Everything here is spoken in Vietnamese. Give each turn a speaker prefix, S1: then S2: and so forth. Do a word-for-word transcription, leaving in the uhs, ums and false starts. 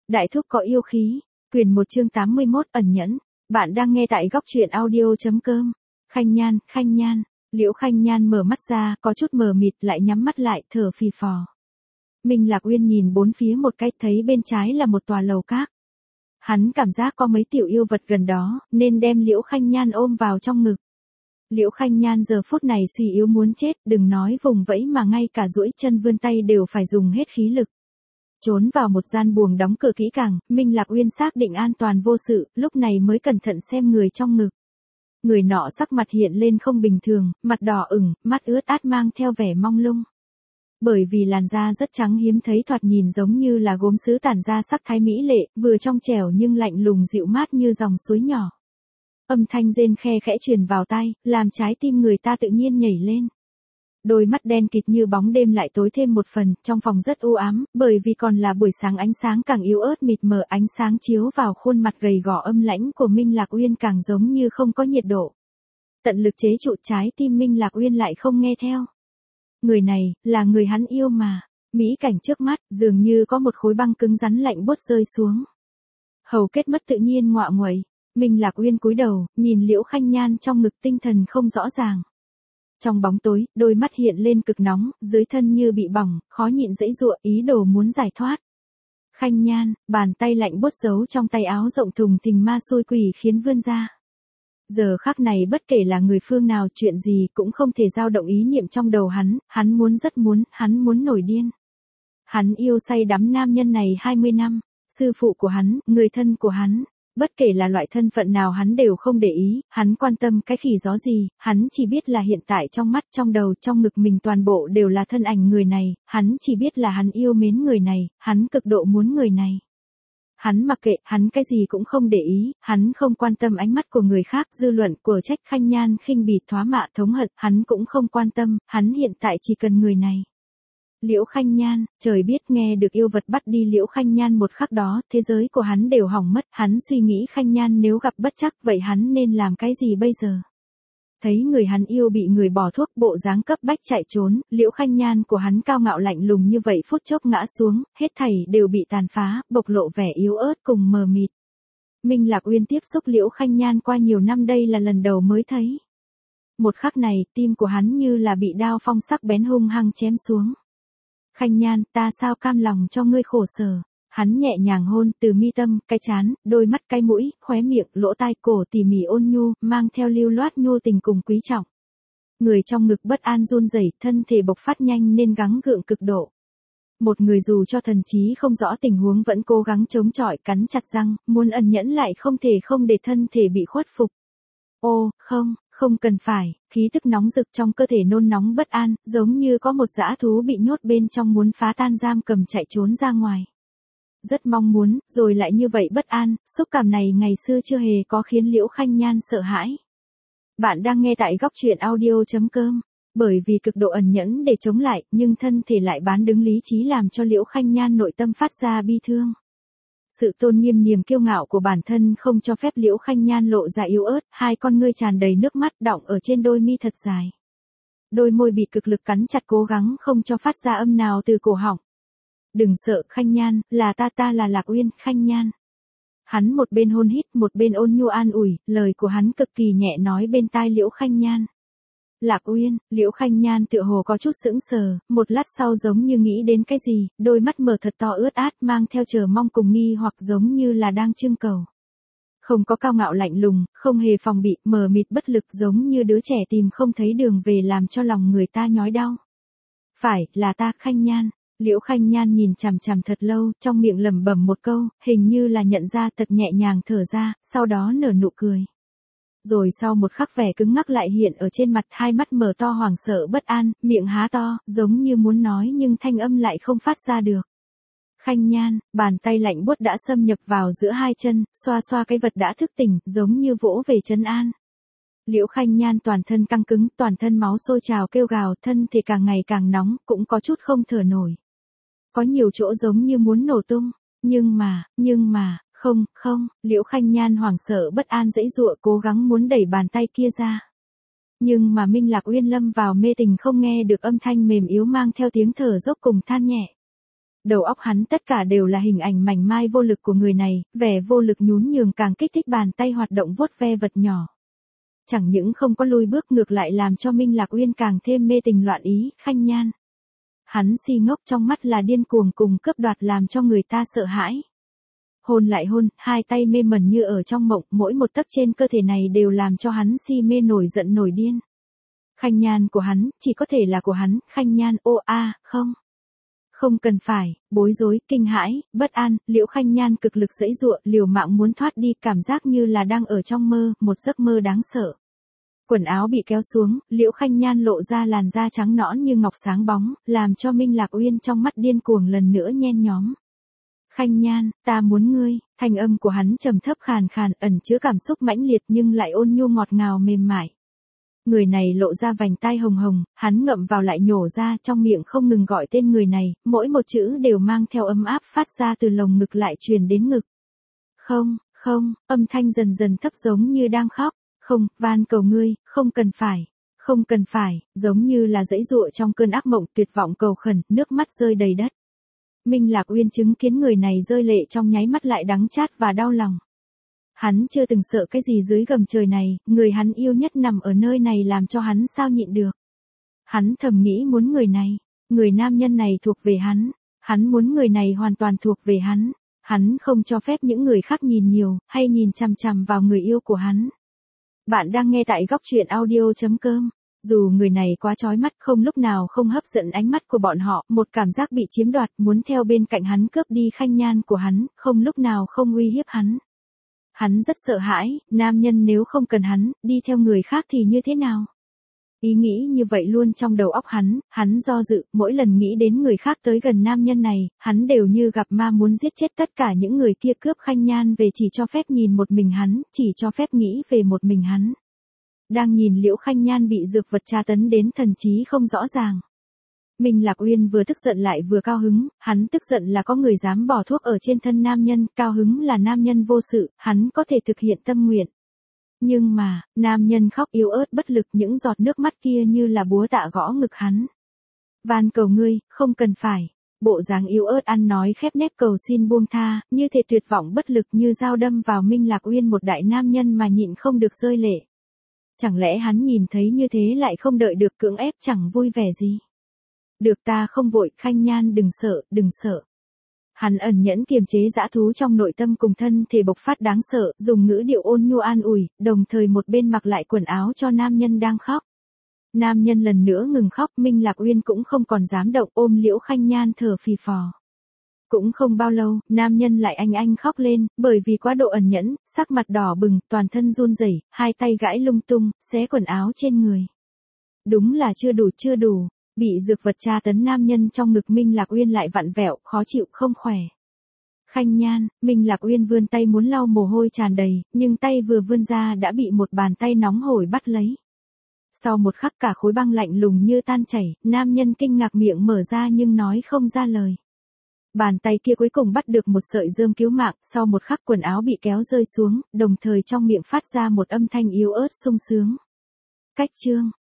S1: Đại thúc có yêu khí. Quyền một chương tám mươi mốt ẩn nhẫn. Bạn đang nghe tại góc truyện audio.com. Khanh Nhan, Khanh Nhan. Liễu Khanh Nhan mở mắt ra, có chút mờ mịt lại nhắm mắt lại, thở phì phò. Minh Lạc Uyên nhìn bốn phía một cái, thấy bên trái là một tòa lầu các. Hắn cảm giác có mấy tiểu yêu vật gần đó, nên đem Liễu Khanh Nhan ôm vào trong ngực. Liễu Khanh Nhan giờ phút này suy yếu muốn chết, đừng nói vùng vẫy mà ngay cả duỗi chân vươn tay đều phải dùng hết khí lực. Trốn vào một gian buồng đóng cửa kỹ càng, Minh Lạc Uyên xác định an toàn vô sự, lúc này mới cẩn thận xem người trong ngực. Người nọ sắc mặt hiện lên không bình thường, mặt đỏ ửng, mắt ướt át mang theo vẻ mong lung. Bởi vì làn da rất trắng hiếm thấy, thoạt nhìn giống như là gốm sứ tản ra sắc thái mỹ lệ, vừa trong trẻo nhưng lạnh lùng dịu mát như dòng suối nhỏ. Âm thanh rên khe khẽ truyền vào tai, làm trái tim người ta tự nhiên nhảy lên. Đôi mắt đen kịt như bóng đêm lại tối thêm một phần, trong phòng rất u ám, bởi vì còn là buổi sáng ánh sáng càng yếu ớt mịt mờ, ánh sáng chiếu vào khuôn mặt gầy gò âm lãnh của Minh Lạc Uyên càng giống như không có nhiệt độ. Tận lực chế trụ trái tim Minh Lạc Uyên lại không nghe theo. Người này, là người hắn yêu mà. Mỹ cảnh trước mắt, dường như có một khối băng cứng rắn lạnh buốt rơi xuống. Hầu kết mất tự nhiên ngọa nguậy. Minh Lạc Uyên cúi đầu, nhìn Liễu Khanh Nhan trong ngực, tinh thần không rõ ràng. Trong bóng tối, đôi mắt hiện lên cực nóng, dưới thân như bị bỏng, khó nhịn giãy giụa, ý đồ muốn giải thoát. Khanh Nhan, bàn tay lạnh buốt giấu trong tay áo rộng thùng thình ma xui quỷ khiến vươn ra. Giờ khắc này bất kể là người phương nào, chuyện gì cũng không thể dao động ý niệm trong đầu hắn, hắn muốn rất muốn, hắn muốn nổi điên. Hắn yêu say đắm nam nhân này hai mươi năm, sư phụ của hắn, người thân của hắn. Bất kể là loại thân phận nào hắn đều không để ý, hắn quan tâm cái khỉ gió gì, hắn chỉ biết là hiện tại trong mắt, trong đầu, trong ngực mình toàn bộ đều là thân ảnh người này, hắn chỉ biết là hắn yêu mến người này, hắn cực độ muốn người này. Hắn mặc kệ, hắn cái gì cũng không để ý, hắn không quan tâm ánh mắt của người khác, dư luận, của trách, khanh nhan, khinh bỉ, thoá mạ, thống hận, hắn cũng không quan tâm, hắn hiện tại chỉ cần người này. Liễu Khanh Nhan, trời biết nghe được yêu vật bắt đi Liễu Khanh Nhan một khắc đó, thế giới của hắn đều hỏng mất, hắn suy nghĩ Khanh Nhan nếu gặp bất trắc vậy hắn nên làm cái gì bây giờ? Thấy người hắn yêu bị người bỏ thuốc, bộ dáng cấp bách chạy trốn, Liễu Khanh Nhan của hắn cao ngạo lạnh lùng như vậy phút chốc ngã xuống, hết thảy đều bị tàn phá, bộc lộ vẻ yếu ớt cùng mờ mịt. Minh Lạc Uyên tiếp xúc Liễu Khanh Nhan qua nhiều năm đây là lần đầu mới thấy. Một khắc này, tim của hắn như là bị đao phong sắc bén hung hăng chém xuống. Khanh Nhan, ta sao cam lòng cho ngươi khổ sở. Hắn nhẹ nhàng hôn từ mi tâm, cái trán, đôi mắt, cái mũi, khóe miệng, lỗ tai, cổ tỉ mỉ ôn nhu, mang theo lưu loát nhu tình cùng quý trọng. Người trong ngực bất an run rẩy, thân thể bộc phát nhanh nên gắng gượng cực độ. Một người dù cho thần trí không rõ tình huống vẫn cố gắng chống chọi, cắn chặt răng, muốn ẩn nhẫn lại không thể không để thân thể bị khuất phục. Ô, không, không cần phải, khí tức nóng rực trong cơ thể nôn nóng bất an, giống như có một dã thú bị nhốt bên trong muốn phá tan giam cầm chạy trốn ra ngoài. Rất mong muốn, rồi lại như vậy bất an, xúc cảm này ngày xưa chưa hề có khiến Liễu Khanh Nhan sợ hãi. Bạn đang nghe tại góc truyện audio.com. Bởi vì cực độ ẩn nhẫn để chống lại, nhưng thân thể lại bán đứng lý trí làm cho Liễu Khanh Nhan nội tâm phát ra bi thương. Sự tôn nghiêm niềm kiêu ngạo của bản thân không cho phép Liễu Khanh Nhan lộ ra yếu ớt, hai con ngươi tràn đầy nước mắt đọng ở trên đôi mi thật dài. Đôi môi bị cực lực cắn chặt cố gắng không cho phát ra âm nào từ cổ họng. Đừng sợ Khanh Nhan, là ta ta là Lạc Uyên, Khanh Nhan. Hắn một bên hôn hít một bên ôn nhu an ủi, lời của hắn cực kỳ nhẹ nói bên tai Liễu Khanh Nhan. Lạc Uyên, Liễu Khanh Nhan tựa hồ có chút sững sờ, một lát sau giống như nghĩ đến cái gì, đôi mắt mở thật to ướt át mang theo chờ mong cùng nghi hoặc giống như là đang trưng cầu. Không có cao ngạo lạnh lùng, không hề phòng bị, mờ mịt bất lực giống như đứa trẻ tìm không thấy đường về làm cho lòng người ta nhói đau. Phải, là ta Khanh Nhan. Liễu Khanh Nhan nhìn chằm chằm thật lâu, trong miệng lẩm bẩm một câu, hình như là nhận ra, thật nhẹ nhàng thở ra, sau đó nở nụ cười. Rồi sau một khắc vẻ cứng ngắc lại hiện ở trên mặt, hai mắt mở to hoảng sợ bất an, miệng há to, giống như muốn nói nhưng thanh âm lại không phát ra được. Khanh Nhan, bàn tay lạnh buốt đã xâm nhập vào giữa hai chân, xoa xoa cái vật đã thức tỉnh, giống như vỗ về trấn an. Liễu Khanh Nhan toàn thân căng cứng, toàn thân máu sôi trào kêu gào, thân thể càng ngày càng nóng, cũng có chút không thở nổi. Có nhiều chỗ giống như muốn nổ tung, nhưng mà, nhưng mà, không, không, Liễu Khanh Nhan hoảng sợ bất an giãy giụa cố gắng muốn đẩy bàn tay kia ra. Nhưng mà Minh Lạc Uyên lâm vào mê tình không nghe được âm thanh mềm yếu mang theo tiếng thở dốc cùng than nhẹ. Đầu óc hắn tất cả đều là hình ảnh mảnh mai vô lực của người này, vẻ vô lực nhún nhường càng kích thích bàn tay hoạt động vuốt ve vật nhỏ. Chẳng những không có lùi bước ngược lại làm cho Minh Lạc Uyên càng thêm mê tình loạn ý, Khanh Nhan. Hắn si ngốc trong mắt là điên cuồng cùng cướp đoạt làm cho người ta sợ hãi. Hôn lại hôn, hai tay mê mẩn như ở trong mộng, mỗi một tấc trên cơ thể này đều làm cho hắn si mê nổi giận nổi điên. Khanh Nhan của hắn, chỉ có thể là của hắn, Khanh Nhan, ô a, không. Không cần phải, bối rối, kinh hãi, bất an, Liễu Khanh Nhan cực lực giãy giụa, liều mạng muốn thoát đi, cảm giác như là đang ở trong mơ, một giấc mơ đáng sợ. Quần áo bị kéo xuống, Liễu Khanh Nhan lộ ra làn da trắng nõn như ngọc sáng bóng, làm cho Minh Lạc Uyên trong mắt điên cuồng lần nữa nhen nhóm. Khanh Nhan, ta muốn ngươi, thanh âm của hắn trầm thấp khàn khàn, ẩn chứa cảm xúc mãnh liệt nhưng lại ôn nhu ngọt ngào mềm mại. Người này lộ ra vành tai hồng hồng, hắn ngậm vào lại nhổ ra, trong miệng không ngừng gọi tên người này, mỗi một chữ đều mang theo ấm áp phát ra từ lồng ngực lại truyền đến ngực. Không, không, âm thanh dần dần thấp giống như đang khóc, không, van cầu ngươi, không cần phải, không cần phải, giống như là giãy giụa trong cơn ác mộng tuyệt vọng cầu khẩn, nước mắt rơi đầy đất. Minh Lạc Uyên chứng kiến người này rơi lệ trong nháy mắt lại đắng chát và đau lòng. Hắn chưa từng sợ cái gì dưới gầm trời này, người hắn yêu nhất nằm ở nơi này làm cho hắn sao nhịn được. Hắn thầm nghĩ muốn người này, người nam nhân này thuộc về hắn, hắn muốn người này hoàn toàn thuộc về hắn, hắn không cho phép những người khác nhìn nhiều, hay nhìn chằm chằm vào người yêu của hắn. Bạn đang nghe tại góc truyện audio chấm com. Dù người này quá chói mắt không lúc nào không hấp dẫn ánh mắt của bọn họ, một cảm giác bị chiếm đoạt muốn theo bên cạnh hắn cướp đi Khanh Nhan của hắn, không lúc nào không uy hiếp hắn. Hắn rất sợ hãi, nam nhân nếu không cần hắn, đi theo người khác thì như thế nào? Ý nghĩ như vậy luôn trong đầu óc hắn, hắn do dự, mỗi lần nghĩ đến người khác tới gần nam nhân này, hắn đều như gặp ma muốn giết chết tất cả những người kia cướp Khanh Nhan về chỉ cho phép nhìn một mình hắn, chỉ cho phép nghĩ về một mình hắn. Đang nhìn Liễu Khanh Nhan bị dược vật tra tấn đến thần trí không rõ ràng. Minh Lạc Uyên vừa tức giận lại vừa cao hứng, hắn tức giận là có người dám bỏ thuốc ở trên thân nam nhân, cao hứng là nam nhân vô sự, hắn có thể thực hiện tâm nguyện. Nhưng mà, nam nhân khóc yếu ớt bất lực những giọt nước mắt kia như là búa tạ gõ ngực hắn. Van cầu ngươi, không cần phải. Bộ dáng yếu ớt ăn nói khép nép cầu xin buông tha, như thể tuyệt vọng bất lực như dao đâm vào Minh Lạc Uyên một đại nam nhân mà nhịn không được rơi lệ. Chẳng lẽ hắn nhìn thấy như thế lại không đợi được cưỡng ép chẳng vui vẻ gì? Được ta không vội, Khanh Nhan đừng sợ, đừng sợ. Hắn ẩn nhẫn kiềm chế dã thú trong nội tâm cùng thân thể bộc phát đáng sợ, dùng ngữ điệu ôn nhu an ủi, đồng thời một bên mặc lại quần áo cho nam nhân đang khóc. Nam nhân lần nữa ngừng khóc, Minh Lạc Uyên cũng không còn dám động, ôm Liễu Khanh Nhan thở phì phò. Cũng không bao lâu, nam nhân lại anh anh khóc lên, bởi vì quá độ ẩn nhẫn, sắc mặt đỏ bừng, toàn thân run rẩy, hai tay gãi lung tung, xé quần áo trên người. Đúng là chưa đủ chưa đủ, bị dược vật tra tấn nam nhân trong ngực Minh Lạc Uyên lại vặn vẹo, khó chịu không khỏe. Khanh Nhan, Minh Lạc Uyên vươn tay muốn lau mồ hôi tràn đầy, nhưng tay vừa vươn ra đã bị một bàn tay nóng hổi bắt lấy. Sau một khắc cả khối băng lạnh lùng như tan chảy, nam nhân kinh ngạc miệng mở ra nhưng nói không ra lời. Bàn tay kia cuối cùng bắt được một sợi rơm cứu mạng, sau một khắc quần áo bị kéo rơi xuống, đồng thời trong miệng phát ra một âm thanh yếu ớt sung sướng. Cách chương,